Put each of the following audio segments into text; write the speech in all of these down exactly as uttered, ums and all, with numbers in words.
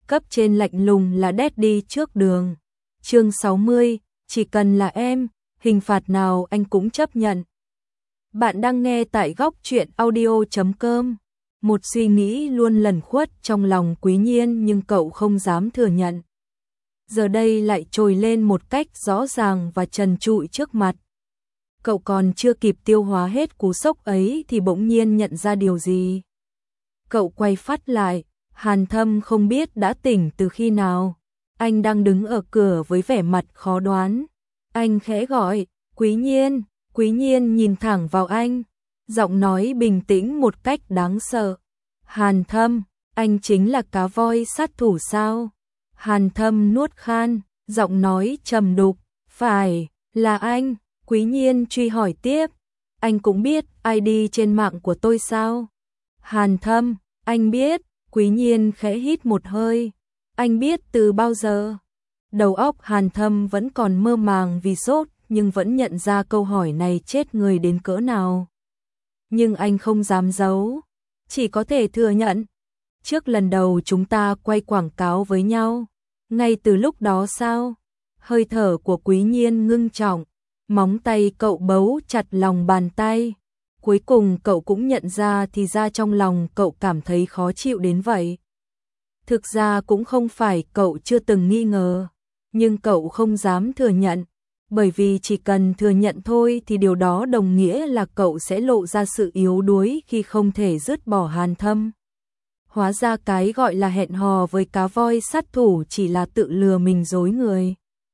cấp trên lạnh lùng là đét đi trước đường. Chương sáu mươi, chỉ cần là em, hình phạt nào anh cũng chấp nhận. Bạn đang nghe tại góc truyện audio chấm com. Một suy nghĩ luôn lẩn khuất trong lòng Quý Nhiên nhưng cậu không dám thừa nhận. Giờ đây lại trồi lên một cách rõ ràng và trần trụi trước mặt. Cậu còn chưa kịp tiêu hóa hết cú sốc ấy thì bỗng nhiên nhận ra điều gì. Cậu quay phát lại, Hàn Thâm không biết đã tỉnh từ khi nào. Anh đang đứng ở cửa với vẻ mặt khó đoán. Anh khẽ gọi, Quý Nhiên, Quý Nhiên nhìn thẳng vào anh. Giọng nói bình tĩnh một cách đáng sợ. Hàn Thâm, anh chính là cá voi sát thủ sao? Hàn Thâm nuốt khan, giọng nói trầm đục. Phải, là anh. Quý Nhiên truy hỏi tiếp. Anh cũng biết i đê trên mạng của tôi sao? Hàn Thâm, anh biết. Quý Nhiên khẽ hít một hơi. Anh biết từ bao giờ? Đầu óc Hàn Thâm vẫn còn mơ màng vì sốt, nhưng vẫn nhận ra câu hỏi này chết người đến cỡ nào. Nhưng anh không dám giấu, chỉ có thể thừa nhận. Trước lần đầu chúng ta quay quảng cáo với nhau, ngay từ lúc đó sao? Hơi thở của Quý Nhiên ngưng trọng, móng tay cậu bấu chặt lòng bàn tay. Cuối cùng cậu cũng nhận ra thì ra trong lòng cậu cảm thấy khó chịu đến vậy. Thực ra cũng không phải cậu chưa từng nghi ngờ, nhưng cậu không dám thừa nhận. Bởi vì chỉ cần thừa nhận thôi thì điều đó đồng nghĩa là cậu sẽ lộ ra sự yếu đuối khi không thể dứt bỏ Hàn Thâm. Hóa ra cái gọi là hẹn hò với cá voi sát thủ chỉ là tự lừa mình dối người.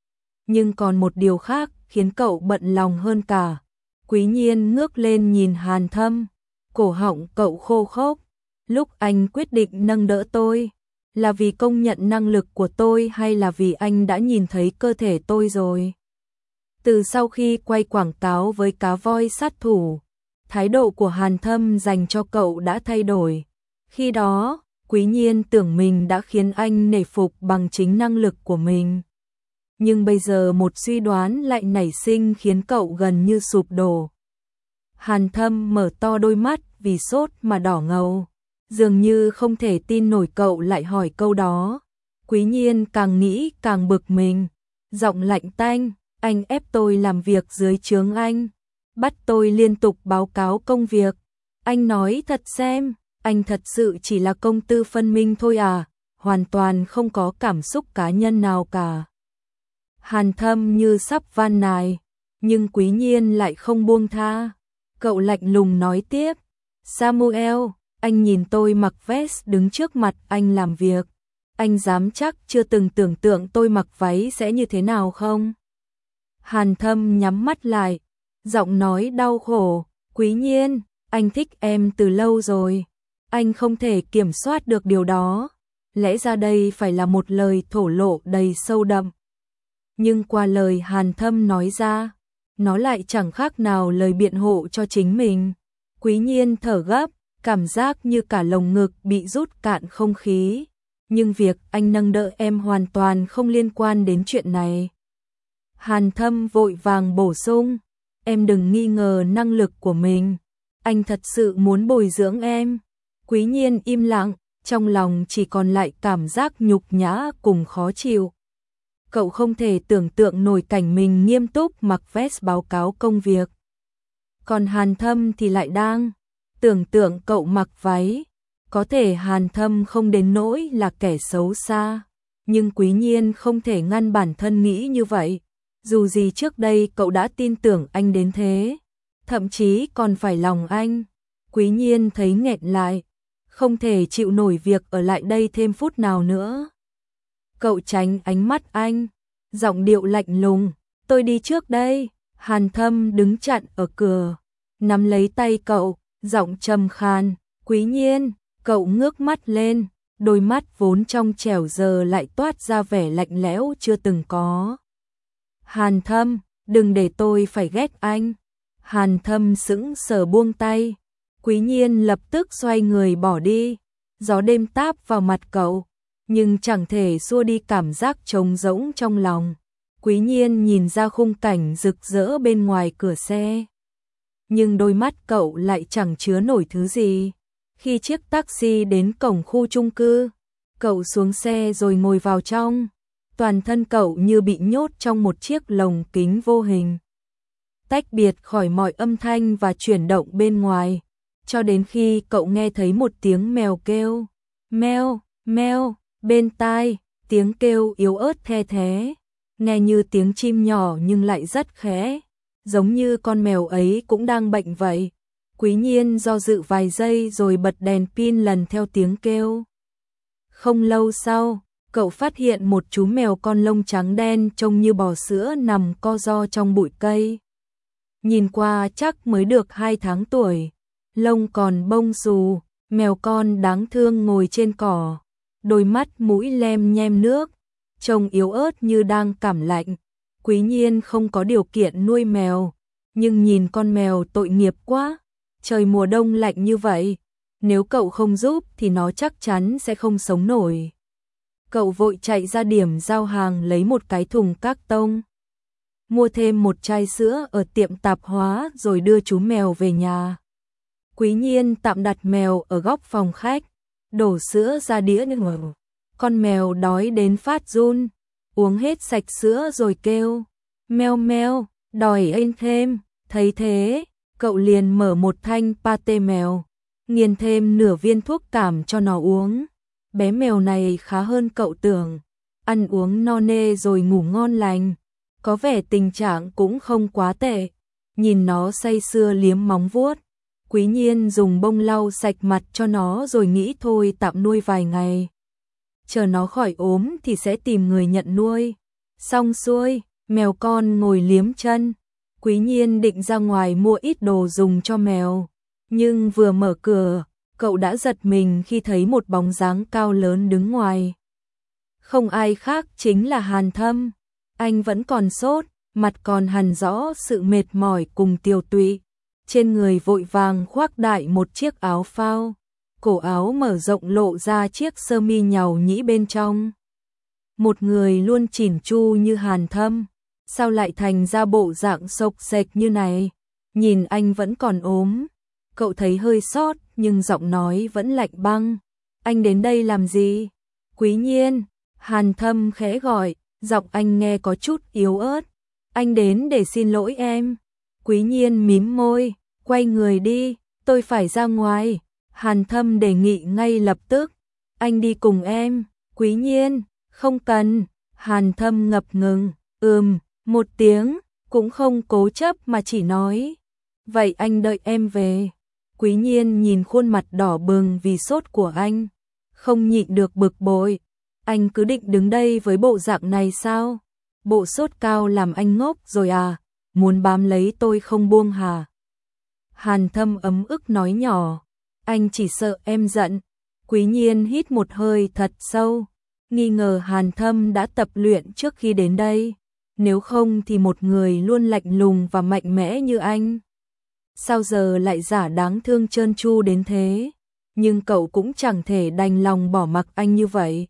Nhưng còn một điều khác khiến cậu bận lòng hơn cả. Quý Nhiên ngước lên nhìn Hàn Thâm, cổ họng cậu khô khốc. Lúc anh quyết định nâng đỡ tôi, là vì công nhận năng lực của tôi hay là vì anh đã nhìn thấy cơ thể tôi rồi? Từ sau khi quay quảng cáo với cá voi sát thủ, thái độ của Hàn Thâm dành cho cậu đã thay đổi. Khi đó, Quý Nhiên tưởng mình đã khiến anh nể phục bằng chính năng lực của mình. Nhưng bây giờ một suy đoán lại nảy sinh khiến cậu gần như sụp đổ. Hàn Thâm mở to đôi mắt vì sốt mà đỏ ngầu. Dường như không thể tin nổi cậu lại hỏi câu đó. Quý Nhiên càng nghĩ càng bực mình. Giọng lạnh tanh, anh ép tôi làm việc dưới trướng anh. Bắt tôi liên tục báo cáo công việc. Anh nói thật xem, anh thật sự chỉ là công tư phân minh thôi à, hoàn toàn không có cảm xúc cá nhân nào cả. Hàn Thâm như sắp van nài, nhưng Quý Nhiên lại không buông tha. Cậu lạnh lùng nói tiếp, Samuel, anh nhìn tôi mặc vest đứng trước mặt anh làm việc. Anh dám chắc chưa từng tưởng tượng tôi mặc váy sẽ như thế nào không? Hàn Thâm nhắm mắt lại, giọng nói đau khổ, Quý Nhiên, anh thích em từ lâu rồi. Anh không thể kiểm soát được điều đó. Lẽ ra đây phải là một lời thổ lộ đầy sâu đậm. Nhưng qua lời Hàn Thâm nói ra, nó lại chẳng khác nào lời biện hộ cho chính mình. Quý Nhiên thở gấp, cảm giác như cả lồng ngực bị rút cạn không khí. Nhưng việc anh nâng đỡ em hoàn toàn không liên quan đến chuyện này. Hàn Thâm vội vàng bổ sung, em đừng nghi ngờ năng lực của mình. Anh thật sự muốn bồi dưỡng em. Quý Nhiên im lặng, trong lòng chỉ còn lại cảm giác nhục nhã cùng khó chịu. Cậu không thể tưởng tượng nổi cảnh mình nghiêm túc mặc vest báo cáo công việc. Còn Hàn Thâm thì lại đang tưởng tượng cậu mặc váy. Có thể Hàn Thâm không đến nỗi là kẻ xấu xa, nhưng Quý Nhiên không thể ngăn bản thân nghĩ như vậy. Dù gì trước đây cậu đã tin tưởng anh đến thế, thậm chí còn phải lòng anh. Quý Nhiên thấy nghẹn lại, không thể chịu nổi việc ở lại đây thêm phút nào nữa. Cậu tránh ánh mắt anh, giọng điệu lạnh lùng, tôi đi trước đây. Hàn Thâm đứng chặn ở cửa, nắm lấy tay cậu, giọng trầm khan, Quý Nhiên. Cậu ngước mắt lên, đôi mắt vốn trong trẻo giờ lại toát ra vẻ lạnh lẽo chưa từng có. Hàn Thâm, đừng để tôi phải ghét anh. Hàn Thâm sững sờ buông tay. Quý Nhiên lập tức xoay người bỏ đi. Gió đêm táp vào mặt cậu, nhưng chẳng thể xua đi cảm giác trống rỗng trong lòng. Quý Nhiên nhìn ra khung cảnh rực rỡ bên ngoài cửa xe. Nhưng đôi mắt cậu lại chẳng chứa nổi thứ gì. Khi chiếc taxi đến cổng khu chung cư, Cậu xuống xe rồi ngồi vào trong. Toàn thân cậu như bị nhốt trong một chiếc lồng kính vô hình, tách biệt khỏi mọi âm thanh và chuyển động bên ngoài, cho đến khi cậu nghe thấy một tiếng mèo kêu, meo, meo, bên tai, tiếng kêu yếu ớt the thé, nghe như tiếng chim nhỏ nhưng lại rất khẽ, giống như con mèo ấy cũng đang bệnh vậy. Quý Nhiên do dự vài giây rồi bật đèn pin lần theo tiếng kêu. Không lâu sau, cậu phát hiện một chú mèo con lông trắng đen trông như bò sữa nằm co ro trong bụi cây. Nhìn qua chắc mới được hai tháng tuổi, lông còn bông xù, mèo con đáng thương ngồi trên cỏ, đôi mắt mũi lem nhem nước, trông yếu ớt như đang cảm lạnh. Quý Nhiên không có điều kiện nuôi mèo, nhưng nhìn con mèo tội nghiệp quá, trời mùa đông lạnh như vậy, nếu cậu không giúp thì nó chắc chắn sẽ không sống nổi. Cậu vội chạy ra điểm giao hàng lấy một cái thùng các tông, mua thêm một chai sữa ở tiệm tạp hóa rồi đưa chú mèo về nhà. Quý Nhiên tạm đặt mèo ở góc phòng khách, đổ sữa ra đĩa ngủ. Con mèo đói đến phát run, uống hết sạch sữa rồi kêu, meo meo, đòi ăn thêm. Thấy thế, cậu liền mở một thanh pate mèo, nghiền thêm nửa viên thuốc cảm cho nó uống. Bé mèo này khá hơn cậu tưởng, ăn uống no nê rồi ngủ ngon lành, có vẻ tình trạng cũng không quá tệ. Nhìn nó say sưa liếm móng vuốt, Quý Nhiên dùng bông lau sạch mặt cho nó rồi nghĩ thôi tạm nuôi vài ngày, chờ nó khỏi ốm thì sẽ tìm người nhận nuôi. Xong xuôi, mèo con ngồi liếm chân. Quý Nhiên định ra ngoài mua ít đồ dùng cho mèo, nhưng vừa mở cửa, cậu đã giật mình khi thấy một bóng dáng cao lớn đứng ngoài. Không ai khác chính là Hàn Thâm. Anh vẫn còn sốt, mặt còn hằn rõ sự mệt mỏi cùng tiều tụy. Trên người vội vàng khoác đại một chiếc áo phao, cổ áo mở rộng lộ ra chiếc sơ mi nhàu nhĩ bên trong. Một người luôn chỉn chu như Hàn Thâm, sao lại thành ra bộ dạng xộc xệch như này? Nhìn anh vẫn còn ốm. Cậu thấy hơi sót nhưng giọng nói vẫn lạnh băng. Anh đến đây làm gì? Quý Nhiên, Hàn Thâm khẽ gọi, giọng anh nghe có chút yếu ớt. Anh đến để xin lỗi em. Quý Nhiên mím môi, quay người đi, tôi phải ra ngoài. Hàn Thâm đề nghị ngay lập tức. Anh đi cùng em. Quý Nhiên, không cần. Hàn Thâm ngập ngừng, ừm, một tiếng, cũng không cố chấp mà chỉ nói. Vậy anh đợi em về. Quý Nhiên nhìn khuôn mặt đỏ bừng vì sốt của anh, không nhịn được bực bội. Anh cứ định đứng đây với bộ dạng này sao? Bộ sốt cao làm anh ngốc rồi à? Muốn bám lấy tôi không buông hả? Hàn Thâm ấm ức nói nhỏ, anh chỉ sợ em giận. Quý Nhiên hít một hơi thật sâu, nghi ngờ Hàn Thâm đã tập luyện trước khi đến đây. Nếu không thì một người luôn lạnh lùng và mạnh mẽ như anh, sao giờ lại giả đáng thương trơn tru đến thế? Nhưng cậu cũng chẳng thể đành lòng bỏ mặc anh như vậy.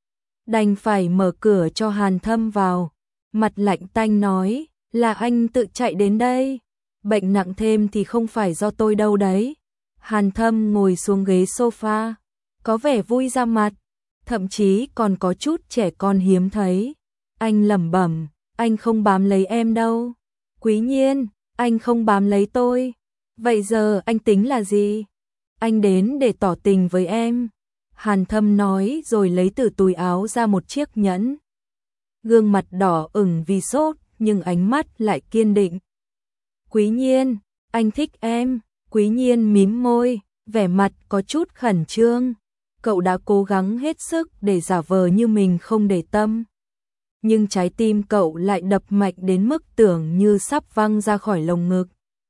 Đành phải mở cửa cho Hàn Thâm vào, mặt lạnh tanh nói, là anh tự chạy đến đây. Bệnh nặng thêm thì không phải do tôi đâu đấy. Hàn Thâm ngồi xuống ghế sofa, có vẻ vui ra mặt, thậm chí còn có chút trẻ con hiếm thấy. Anh lẩm bẩm, anh không bám lấy em đâu. Quý Nhiên, anh không bám lấy tôi. Vậy giờ anh tính là gì? Anh đến để tỏ tình với em. Hàn Thâm nói rồi lấy từ túi áo ra một chiếc nhẫn. Gương mặt đỏ ửng vì sốt, nhưng ánh mắt lại kiên định. Quý Nhiên, anh thích em. Quý Nhiên mím môi, vẻ mặt có chút khẩn trương. Cậu đã cố gắng hết sức để giả vờ như mình không để tâm, nhưng trái tim cậu lại đập mạnh đến mức tưởng như sắp văng ra khỏi lồng ngực.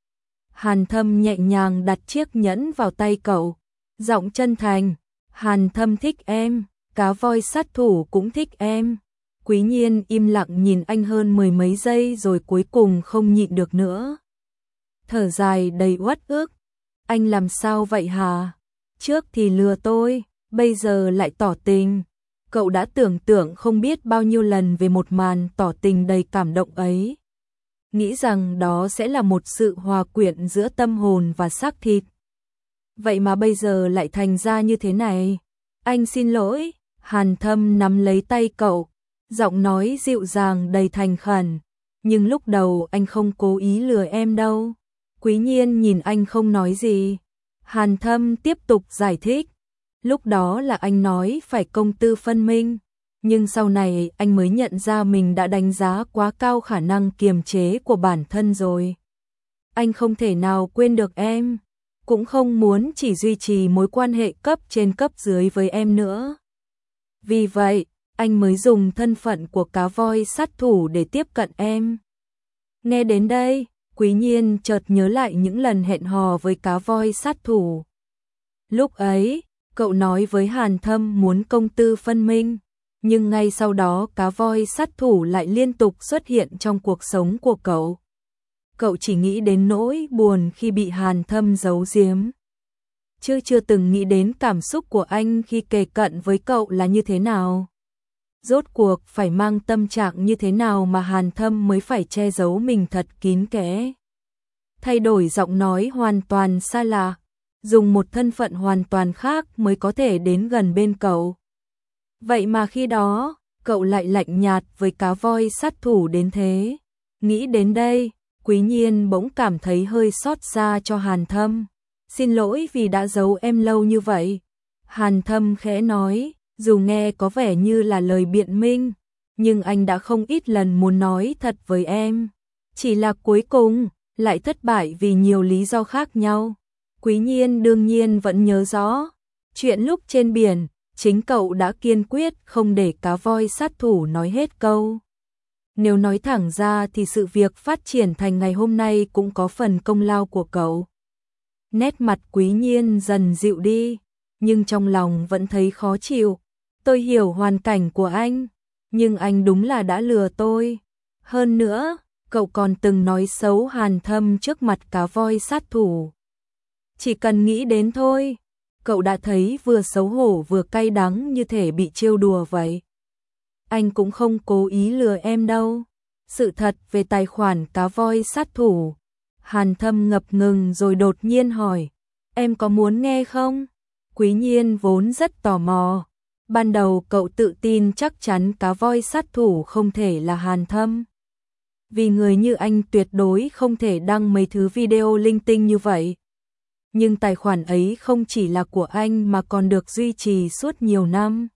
Hàn Thâm nhẹ nhàng đặt chiếc nhẫn vào tay cậu, giọng chân thành, Hàn Thâm thích em, cá voi sát thủ cũng thích em. Quý Nhiên im lặng nhìn anh hơn mười mấy giây rồi cuối cùng không nhịn được nữa. Thở dài đầy uất ức, anh làm sao vậy hả? Trước thì lừa tôi, bây giờ lại tỏ tình. Cậu đã tưởng tượng không biết bao nhiêu lần về một màn tỏ tình đầy cảm động ấy, nghĩ rằng đó sẽ là một sự hòa quyện giữa tâm hồn và xác thịt. Vậy mà bây giờ lại thành ra như thế này. Anh xin lỗi. Hàn Thâm nắm lấy tay cậu, giọng nói dịu dàng đầy thành khẩn. Nhưng lúc đầu anh không cố ý lừa em đâu. Quý Nhiên nhìn anh không nói gì. Hàn Thâm tiếp tục giải thích. Lúc đó là anh nói phải công tư phân minh. Nhưng sau này anh mới nhận ra mình đã đánh giá quá cao khả năng kiềm chế của bản thân rồi. Anh không thể nào quên được em. Cũng không muốn chỉ duy trì mối quan hệ cấp trên cấp dưới với em nữa. Vì vậy, anh mới dùng thân phận của cá voi sát thủ để tiếp cận em. Nghe đến đây, Quý Nhiên chợt nhớ lại những lần hẹn hò với cá voi sát thủ. Lúc ấy, cậu nói với Hàn Thâm muốn công tư phân minh, nhưng ngay sau đó cá voi sát thủ lại liên tục xuất hiện trong cuộc sống của cậu. Cậu chỉ nghĩ đến nỗi buồn khi bị Hàn Thâm giấu giếm, chứ chưa từng nghĩ đến cảm xúc của anh khi kề cận với cậu là như thế nào. Rốt cuộc phải mang tâm trạng như thế nào mà Hàn Thâm mới phải che giấu mình thật kín kẽ. Thay đổi giọng nói hoàn toàn xa lạ, dùng một thân phận hoàn toàn khác mới có thể đến gần bên cậu. Vậy mà khi đó, cậu lại lạnh nhạt với cá voi sát thủ đến thế. Nghĩ đến đây, Quý Nhiên bỗng cảm thấy hơi xót xa cho Hàn Thâm. Xin lỗi vì đã giấu em lâu như vậy. Hàn Thâm khẽ nói, dù nghe có vẻ như là lời biện minh, nhưng anh đã không ít lần muốn nói thật với em. Chỉ là cuối cùng, lại thất bại vì nhiều lý do khác nhau. Quý Nhiên đương nhiên vẫn nhớ rõ. Chuyện lúc trên biển, chính cậu đã kiên quyết không để cá voi sát thủ nói hết câu. Nếu nói thẳng ra thì sự việc phát triển thành ngày hôm nay cũng có phần công lao của cậu. Nét mặt Quý Nhiên dần dịu đi, nhưng trong lòng vẫn thấy khó chịu. Tôi hiểu hoàn cảnh của anh, nhưng anh đúng là đã lừa tôi. Hơn nữa, cậu còn từng nói xấu Hàn Thâm trước mặt cá voi sát thủ. Chỉ cần nghĩ đến thôi, cậu đã thấy vừa xấu hổ vừa cay đắng như thể bị trêu đùa vậy. Anh cũng không cố ý lừa em đâu. Sự thật về tài khoản cá voi sát thủ. Hàn Thâm ngập ngừng rồi đột nhiên hỏi, em có muốn nghe không? Quý Nhiên vốn rất tò mò. Ban đầu cậu tự tin chắc chắn cá voi sát thủ không thể là Hàn Thâm. Vì người như anh tuyệt đối không thể đăng mấy thứ video linh tinh như vậy. Nhưng tài khoản ấy không chỉ là của anh mà còn được duy trì suốt nhiều năm.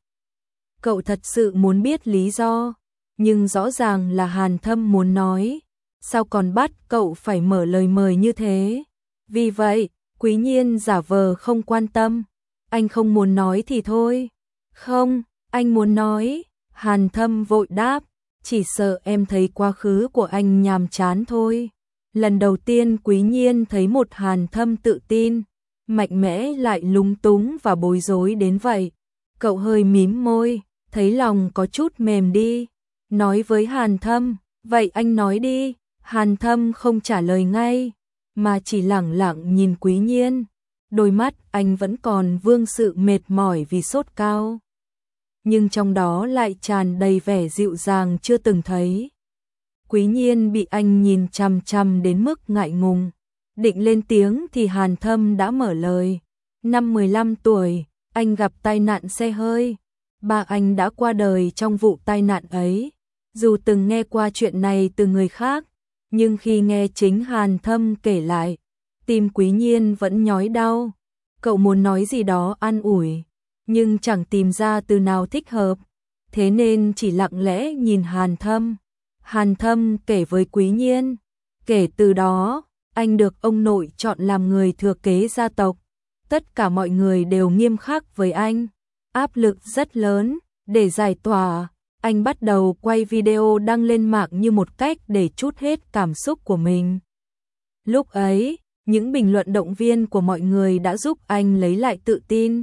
Cậu thật sự muốn biết lý do, nhưng rõ ràng là Hàn Thâm muốn nói. Sao còn bắt cậu phải mở lời mời như thế? Vì vậy, Quý Nhiên giả vờ không quan tâm. Anh không muốn nói thì thôi. Không, anh muốn nói. Hàn Thâm vội đáp. Chỉ sợ em thấy quá khứ của anh nhàm chán thôi. Lần đầu tiên Quý Nhiên thấy một Hàn Thâm tự tin, mạnh mẽ lại lúng túng và bối rối đến vậy. Cậu hơi mím môi, thấy lòng có chút mềm đi. Nói với Hàn Thâm, vậy anh nói đi. Hàn Thâm không trả lời ngay, mà chỉ lẳng lặng nhìn Quý Nhiên. Đôi mắt anh vẫn còn vương sự mệt mỏi vì sốt cao, nhưng trong đó lại tràn đầy vẻ dịu dàng chưa từng thấy. Quý Nhiên bị anh nhìn chằm chằm đến mức ngại ngùng. Định lên tiếng thì Hàn Thâm đã mở lời. Năm mười lăm tuổi, anh gặp tai nạn xe hơi. Ba anh đã qua đời trong vụ tai nạn ấy. Dù từng nghe qua chuyện này từ người khác, nhưng khi nghe chính Hàn Thâm kể lại, tim Quý Nhiên vẫn nhói đau. Cậu muốn nói gì đó an ủi, nhưng chẳng tìm ra từ nào thích hợp, thế nên chỉ lặng lẽ nhìn Hàn Thâm. Hàn Thâm kể với Quý Nhiên, kể từ đó, anh được ông nội chọn làm người thừa kế gia tộc. Tất cả mọi người đều nghiêm khắc với anh, áp lực rất lớn. Để giải tỏa, anh bắt đầu quay video đăng lên mạng như một cách để trút hết cảm xúc của mình. Lúc ấy, những bình luận động viên của mọi người đã giúp anh lấy lại tự tin.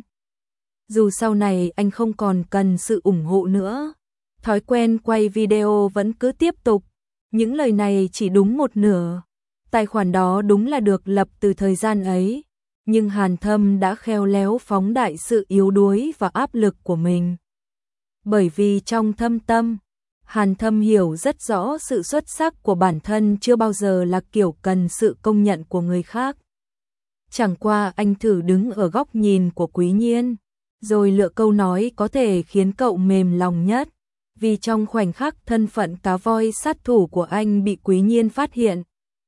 Dù sau này anh không còn cần sự ủng hộ nữa, thói quen quay video vẫn cứ tiếp tục. Những lời này chỉ đúng một nửa. Tài khoản đó đúng là được lập từ thời gian ấy, nhưng Hàn Thâm đã khéo léo phóng đại sự yếu đuối và áp lực của mình. Bởi vì trong thâm tâm, Hàn Thâm hiểu rất rõ sự xuất sắc của bản thân chưa bao giờ là kiểu cần sự công nhận của người khác. Chẳng qua anh thử đứng ở góc nhìn của Quý Nhiên, rồi lựa câu nói có thể khiến cậu mềm lòng nhất. Vì trong khoảnh khắc thân phận cá voi sát thủ của anh bị Quý Nhiên phát hiện,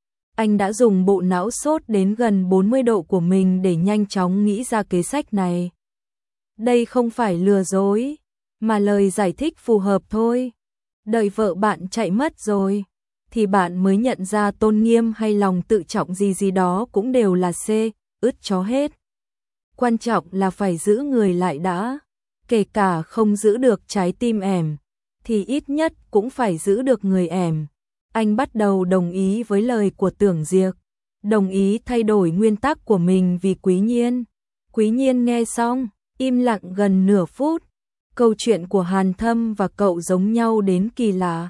anh đã dùng bộ não sốt đến gần bốn mươi độ của mình để nhanh chóng nghĩ ra kế sách này. Đây không phải lừa dối, mà lời giải thích phù hợp thôi. Đợi vợ bạn chạy mất rồi, thì bạn mới nhận ra tôn nghiêm hay lòng tự trọng gì gì đó cũng đều là C, ướt chó hết. Quan trọng là phải giữ người lại đã. Kể cả không giữ được trái tim ẻm, thì ít nhất cũng phải giữ được người ẻm. Anh bắt đầu đồng ý với lời của Tưởng Diệc, đồng ý thay đổi nguyên tắc của mình vì Quý Nhiên. Quý Nhiên nghe xong, im lặng gần nửa phút. Câu chuyện của Hàn Thâm và cậu giống nhau đến kỳ lạ.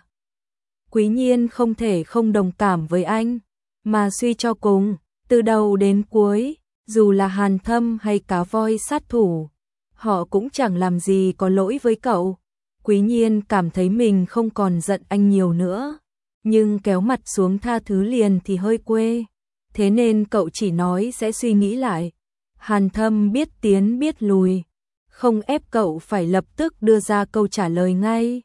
Quý Nhiên không thể không đồng cảm với anh, mà suy cho cùng, từ đầu đến cuối, dù là Hàn Thâm hay cá voi sát thủ, họ cũng chẳng làm gì có lỗi với cậu. Quý Nhiên cảm thấy mình không còn giận anh nhiều nữa, nhưng kéo mặt xuống tha thứ liền thì hơi quê. Thế nên cậu chỉ nói sẽ suy nghĩ lại. Hàn Thâm biết tiến biết lùi, không ép cậu phải lập tức đưa ra câu trả lời ngay.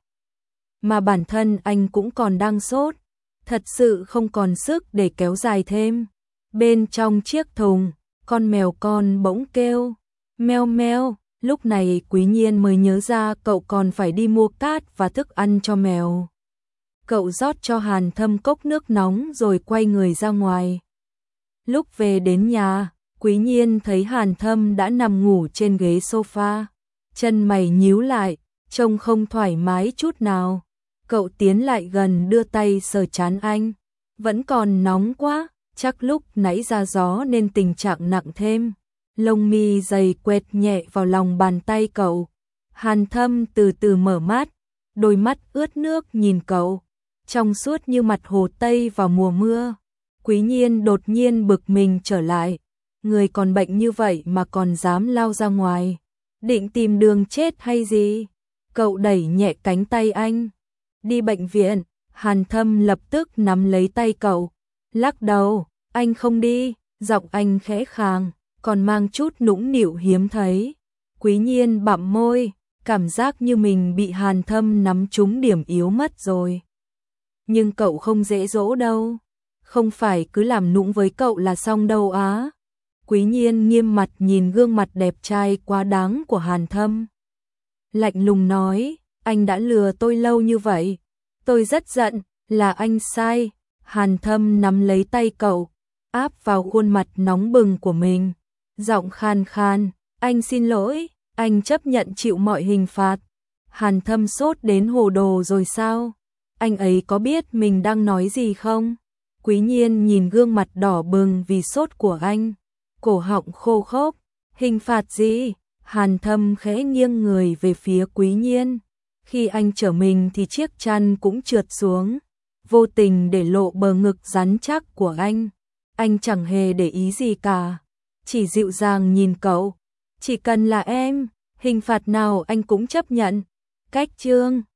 Mà bản thân anh cũng còn đang sốt, thật sự không còn sức để kéo dài thêm. Bên trong chiếc thùng, con mèo con bỗng kêu, meo meo. Lúc này Quý Nhiên mới nhớ ra cậu còn phải đi mua cát và thức ăn cho mèo. Cậu rót cho Hàn Thâm cốc nước nóng rồi quay người ra ngoài. Lúc về đến nhà, Quý Nhiên thấy Hàn Thâm đã nằm ngủ trên ghế sofa, chân mày nhíu lại, trông không thoải mái chút nào. Cậu tiến lại gần đưa tay sờ trán anh, vẫn còn nóng quá, chắc lúc nãy ra gió nên tình trạng nặng thêm. Lông mi dày quệt nhẹ vào lòng bàn tay cậu. Hàn Thâm từ từ mở mắt, đôi mắt ướt nước nhìn cậu, trong suốt như mặt hồ Tây vào mùa mưa. Quý Nhiên đột nhiên bực mình trở lại, người còn bệnh như vậy mà còn dám lao ra ngoài, định tìm đường chết hay gì? Cậu đẩy nhẹ cánh tay anh. Đi bệnh viện. Hàn Thâm lập tức nắm lấy tay cậu, lắc đầu, anh không đi, giọng anh khẽ khàng, còn mang chút nũng nịu hiếm thấy. Quý Nhiên bặm môi, cảm giác như mình bị Hàn Thâm nắm trúng điểm yếu mất rồi. Nhưng cậu không dễ dỗ đâu, không phải cứ làm nũng với cậu là xong đâu á. Quý Nhiên nghiêm mặt nhìn gương mặt đẹp trai quá đáng của Hàn Thâm, lạnh lùng nói, anh đã lừa tôi lâu như vậy, tôi rất giận, là anh sai. Hàn Thâm nắm lấy tay cậu, áp vào khuôn mặt nóng bừng của mình, giọng khan khan, anh xin lỗi, anh chấp nhận chịu mọi hình phạt. Hàn Thâm sốt đến hồ đồ rồi sao? Anh ấy có biết mình đang nói gì không? Quý Nhiên nhìn gương mặt đỏ bừng vì sốt của anh, cổ họng khô khốc. Hình phạt gì? Hàn Thâm khẽ nghiêng người về phía Quý Nhiên. Khi anh trở mình thì chiếc chăn cũng trượt xuống, vô tình để lộ bờ ngực rắn chắc của anh. Anh chẳng hề để ý gì cả, chỉ dịu dàng nhìn cậu. Chỉ cần là em, hình phạt nào anh cũng chấp nhận. Cách chương